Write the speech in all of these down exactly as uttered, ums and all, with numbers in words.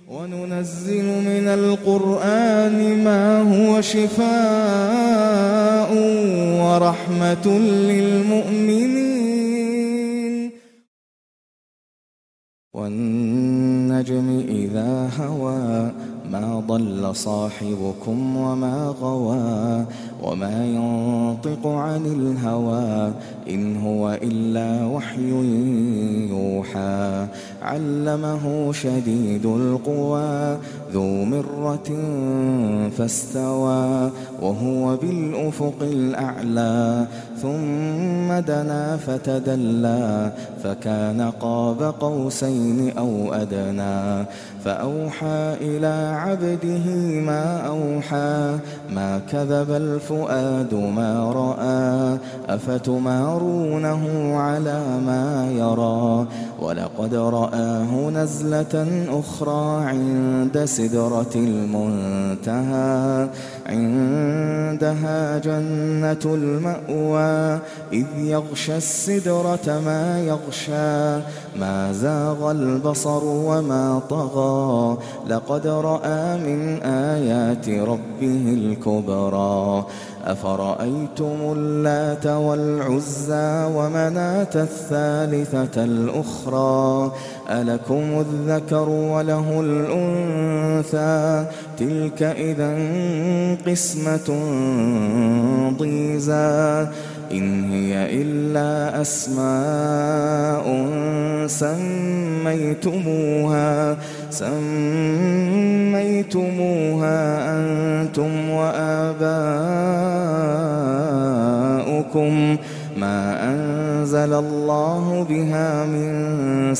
وننزل من القرآن ما هو شفاء ورحمة للمؤمنين. والنجم إذا هوى ما ضل صاحبكم وما غوى وما ينطق عن الهوى إن هو إلا وحي يوحى علمه شديد القوى ذو مرة فاستوى وهو بالأفق الأعلى ثم دنا فتدلى فكان قاب قوسين أو أدنى فأوحى إلى عبده ما أوحى ما كذب الفؤاد ما رأى أفتمارونه على ما يرى ولقد رآه نزلة أخرى عند سدرة المنتهى عندها جنة المأوى إذ يغشى السدرة ما يغشى ما زاغ البصر وما طغى لقد رأى من آيات ربه الكبرى أفرأيتم اللات والعزى ومناة الثالثة الأخرى ألكم الذكر وله الأنثى تلك إذا قسمة ضيزى إن هي إلا أسماء سميتموها سميتموها أنتم وآباؤكم ما أنزل الله بها من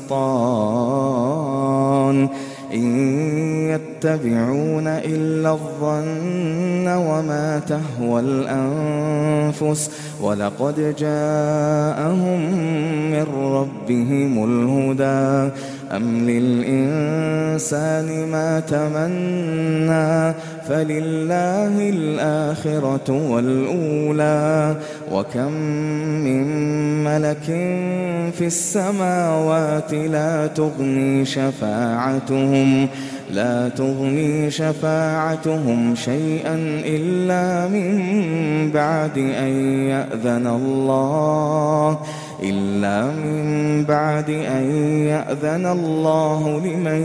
سلطان إن يتبعون إلا الظن وما تهوى الأنفس ولقد جاءهم من ربهم الهدى أم للإنسان ما تمنى فلله الآخرة والأولى وكم من ملك في السماوات لا تغني شفاعتهم لا تغني شفاعتهم شيئا إلا من بعد أن يأذن الله إلا من بعد أن يأذن الله لمن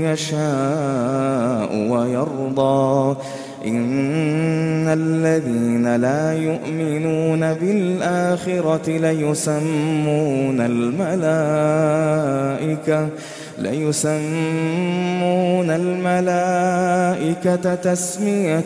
يشاء ويرضى إن الذين لا يؤمنون بالآخرة ليسمون الملائكة ليسمون الملائكة تسمية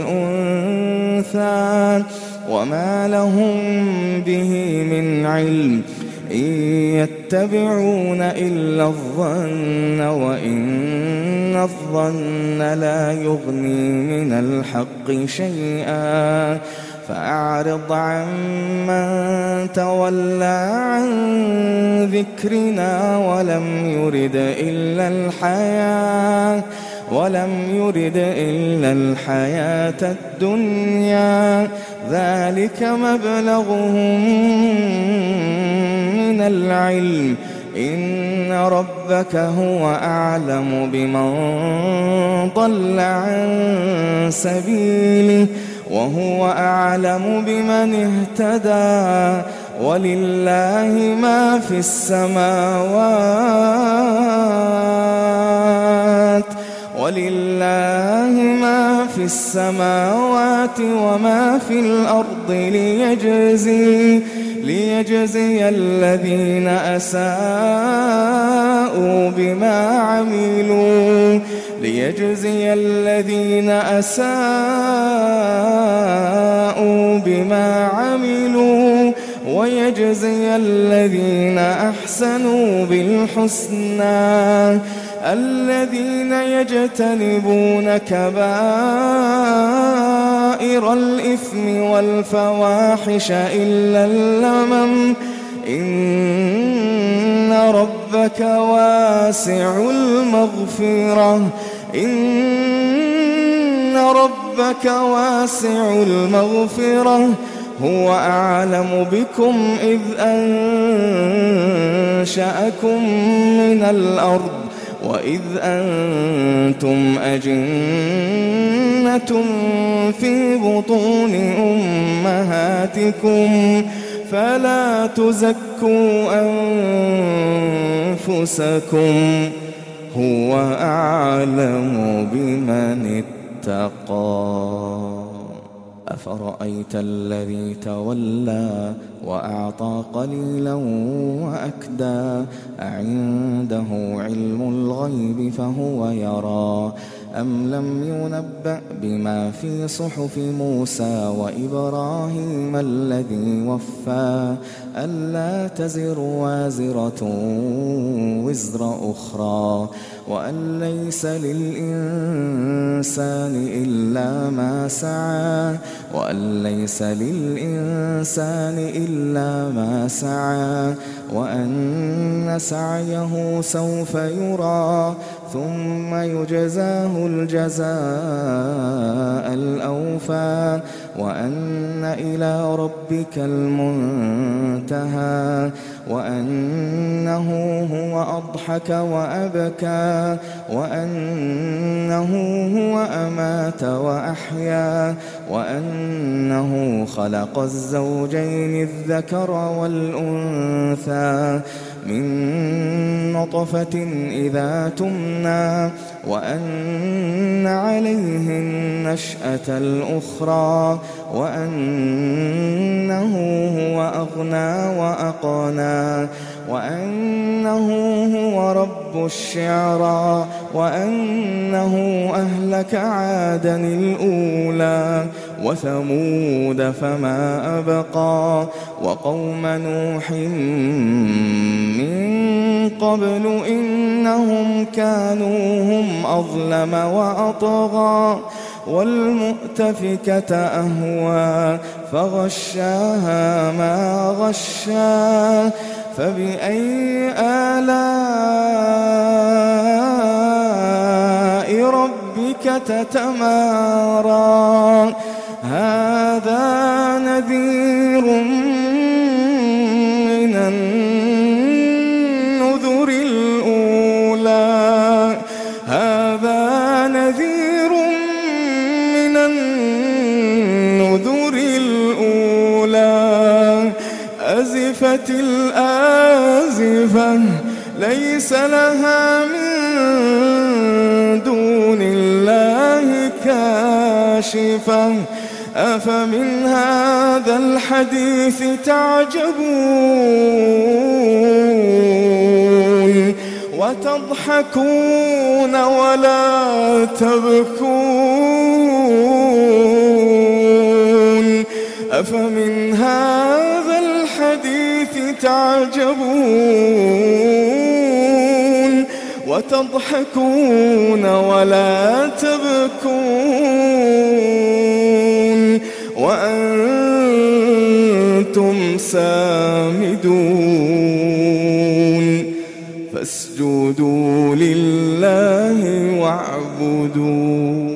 الأنثى وما لهم به من علم إن يتبعون إلا الظن وإن الظن لا يغني من الحق شيئا فأعرض عمن تولى عن ذكرنا ولم يرد إلا الحياة ولم يرد إلا الحياة الدنيا ذلك مبلغهم من العلم إن ربك هو أعلم بمن ضل عن سبيله وهو أعلم بمن اهتدى ولله ما في السماوات ولله ما في السماوات وما في الأرض ليجزي ليجزي الذين أساءوا بما عملوا ليجزي الذين أساءوا بما عملوا ويجزي الذين أحسنوا بالحسنى الذين يجتنبون كبائر الإثم والفواحش إلا اللمم إن ربك واسع المغفرة إن ربك واسع المغفرة هو أعلم بكم إذ أنشأكم من الأرض وإذ أنتم أجنة في بطون أمهاتكم فلا تزكوا أنفسكم هو أعلم بمن اتقى. أفرأيت الذي تولى وأعطى قليلا وأكدى أعنده علم الغيب فهو يرى أم لم ينبأ بما في صحف موسى وإبراهيم الذي وفى ألا تزر وازرة وزر أخرى وأن ليس للإنسان إلا ما سعى وأن ليس للإنسان إلا ما سعى وأن سعيه سوف يرى ثم يجزاه الجزاء الأوفى وأن إلى ربك المنتهى وأنه هو أضحك وأبكى وأنه هو أمات وأحيا وأنه خلق الزوجين الذكر والأنثى من نطفة إذا تمنى وأن عليه النشأة الأخرى وأنه هو أغنى وأقنى وأنه هو رب الشعرى وأنه أهلك عادا الأولى وثمود فما أبقى وقوم نوح من قبل إنهم كانوا هم أظلم وأطغى والمؤتفكة أهوى فغشاها ما غشا فبأي آلاء ربك تتمارى هذا نذير من النذر الأولى هذا نذير من النذر الأولى أزفت الآزفة ليس لها من دون الله كاشفة أفمن هذا الحديث تعجبون وتضحكون ولا تبكون أفمن هذا الحديث تعجبون وتضحكون ولا تبكون وأنتم سامدون فاسجدوا لله واعبدوا.